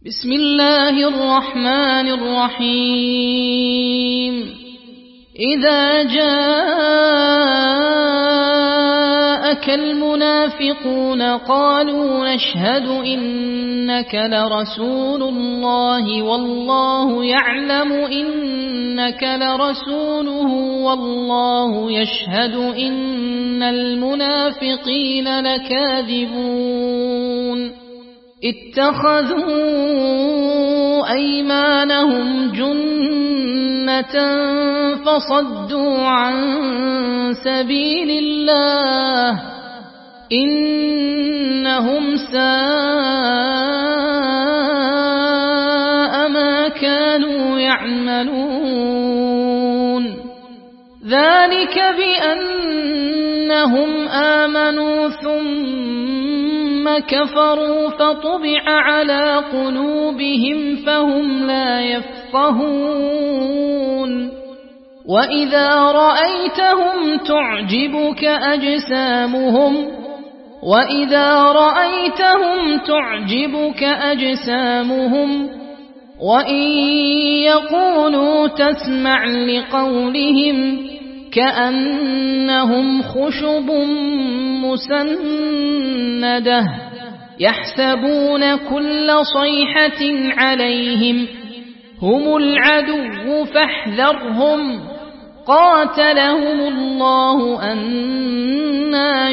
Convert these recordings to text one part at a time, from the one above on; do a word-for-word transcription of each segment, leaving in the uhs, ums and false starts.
بسم الله الرحمن الرحيم إذا جاءك المنافقون قالوا نشهد إنك لرسول الله والله يعلم إنك لرسوله والله يشهد إن المنافقين لكاذبون اتخذوا أيمانهم جنة فصدوا عن سبيل الله إنهم ساء ما كانوا يعملون ذلك بأنهم آمنوا ثم كفروا فطبع على قلوبهم فهم لا يفقهون وإذا رأيتهم تعجبك أجسامهم وإذا رأيتهم تعجبك أجسامهم وإن يقولوا تسمع لقولهم كأنهم خشب مسندة يحسبون كل صيحة عليهم هم العدو فاحذرهم قاتلهم الله أنى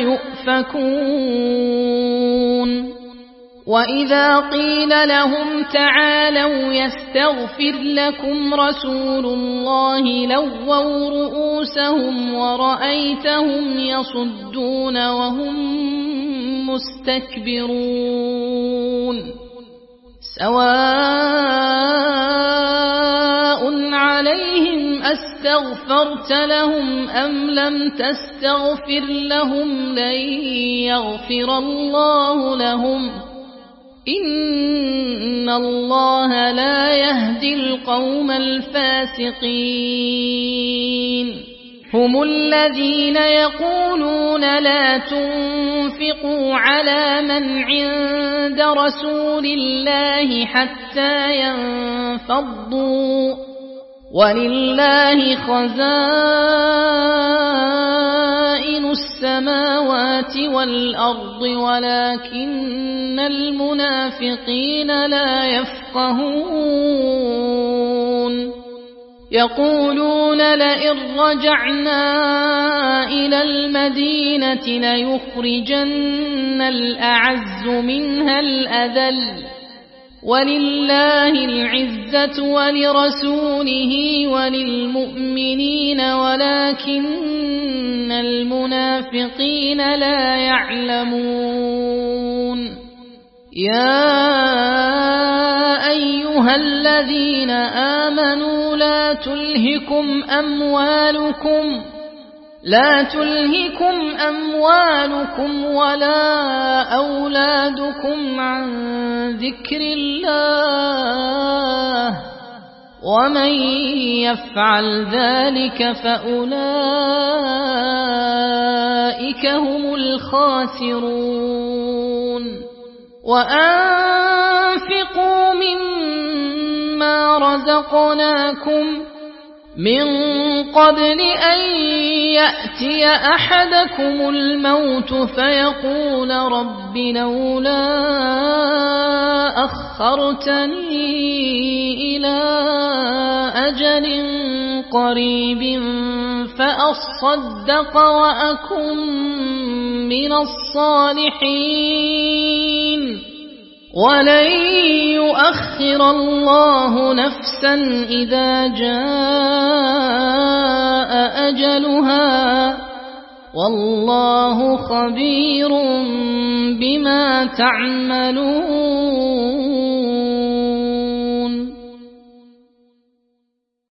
يؤفكون وإذا قيل لهم تعالوا يستغفر لكم رسول الله لووا رؤوسهم ورأيتهم يصدون وهم مستكبرون سواء عليهم أستغفرت لهم أم لم تستغفر لهم لن يغفر الله لهم إن الله لا يهدي القوم الفاسقين هم الذين يقولون لا تنفقوا على من عند رسول الله حتى ينفضوا ولله خزائن السماوات والأرض ولكن المنافقين لا يفقهون يقولون لئن رجعنا إلى المدينة ليخرجن الأعز منها الأذل ولله العزة ولرسوله وللمؤمنين ولكن المنافقين لا يعلمون يا أيها الذين آمنوا لا تلهكم أموالكم لا تلهكم أموالكم ولا أولادكم عن ذكر الله ومن يفعل ذلك فأولئك هم الخاسرون وأنفقوا مما رزقناكم من قبل أن يأتي أحدكم الموت فيقول رب لولا أخرتني إلى أجل قريب فأصدق وأكن من الصالحين ولن يؤخر الله نفسا إذا جاء أجلها والله خبير بما تعملون